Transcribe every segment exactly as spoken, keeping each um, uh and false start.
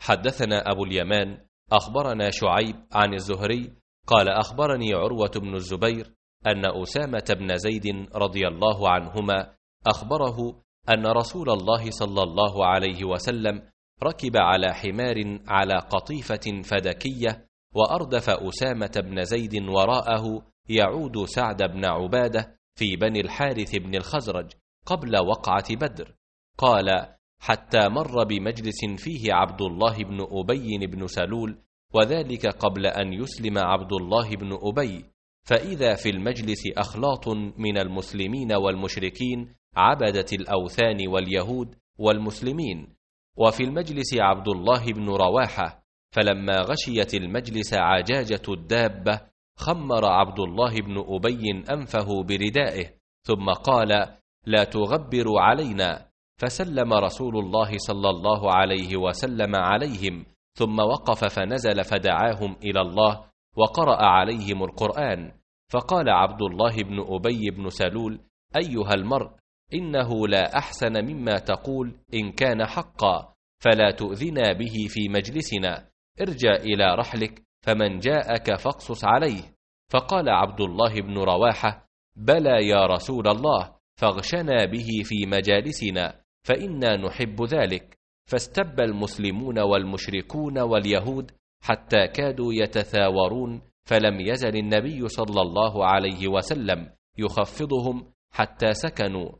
حدثنا أبو اليمان أخبرنا شعيب عن الزهري قال أخبرني عروة بن الزبير أن أسامة بن زيد رضي الله عنهما أخبره أن رسول الله صلى الله عليه وسلم ركب على حمار على قطيفة فدكية، وأردف أسامة بن زيد وراءه يعود سعد بن عبادة في بني الحارث بن الخزرج قبل وقعة بدر. قال: حتى مر بمجلس فيه عبد الله بن أبي بن سلول، وذلك قبل أن يسلم عبد الله بن أبي، فإذا في المجلس أخلاط من المسلمين والمشركين عبدة الأوثان واليهود والمسلمين، وفي المجلس عبد الله بن رواحة، فلما غشيت المجلس عجاجة الدابة خمر عبد الله بن أبي أنفه بردائه، ثم قال: لا تغبروا علينا، فسلم رسول الله صلى الله عليه وسلم عليهم، ثم وقف فنزل فدعاهم إلى الله وقرأ عليهم القرآن. فقال عبد الله بن أبي بن سلول: أيها المرء، إنه لا أحسن مما تقول إن كان حقا، فلا تؤذنا به في مجلسنا، ارجع إلى رحلك، فمن جاءك فاقصص عليه. فقال عبد الله بن رواحة: بلى يا رسول الله، فاغشنا به في مجالسنا، فإنا نحب ذلك. فاستب المسلمون والمشركون واليهود حتى كادوا يتثاورون، فلم يزل النبي صلى الله عليه وسلم يخفضهم حتى سكنوا.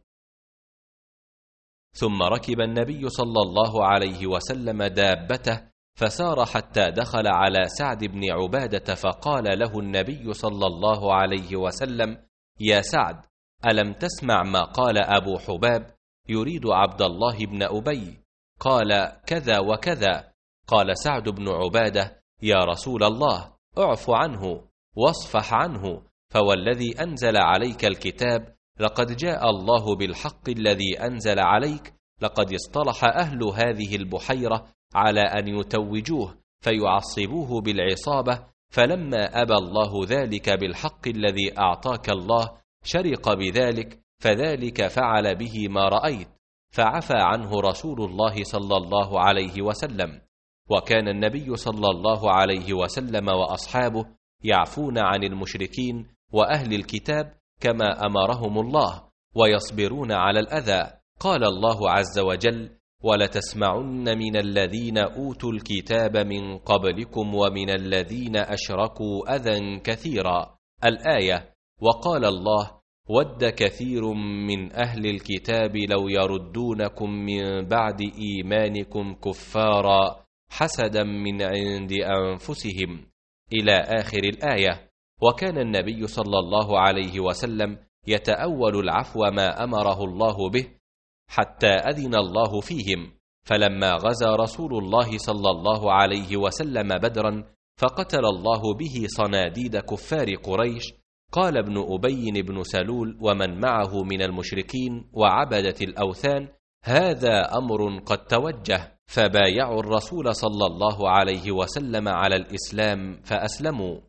ثم ركب النبي صلى الله عليه وسلم دابته فسار حتى دخل على سعد بن عبادة، فقال له النبي صلى الله عليه وسلم: يا سعد، ألم تسمع ما قال أبو حباب يريد عبد الله بن أبي؟ قال: كذا وكذا. قال سعد بن عبادة: يا رسول الله، اعف عنه واصفح عنه، فوالذي أنزل عليك الكتاب لقد جاء الله بالحق الذي أنزل عليك، لقد اصطلح أهل هذه البحيرة على أن يتوجوه فيعصبوه بالعصابة، فلما أبى الله ذلك بالحق الذي أعطاك الله شرق بذلك، فذلك فعل به ما رأيت، فعفى عنه رسول الله صلى الله عليه وسلم. وكان النبي صلى الله عليه وسلم وأصحابه يعفون عن المشركين وأهل الكتاب كما أمرهم الله، ويصبرون على الأذى. قال الله عز وجل: ولتسمعن من الذين أوتوا الكتاب من قبلكم ومن الذين أشركوا أذى كثيرا، الآية. وقال الله: ود كثير من أهل الكتاب لو يردونكم من بعد إيمانكم كفارا حسدا من عند أنفسهم، إلى آخر الآية. وكان النبي صلى الله عليه وسلم يتأول العفو ما أمره الله به حتى أذن الله فيهم. فلما غزا رسول الله صلى الله عليه وسلم بدرا فقتل الله به صناديد كفار قريش، قال ابن أبي بن سلول ومن معه من المشركين وعبدة الأوثان: هذا أمر قد توجه، فبايعوا الرسول صلى الله عليه وسلم على الإسلام فأسلموا.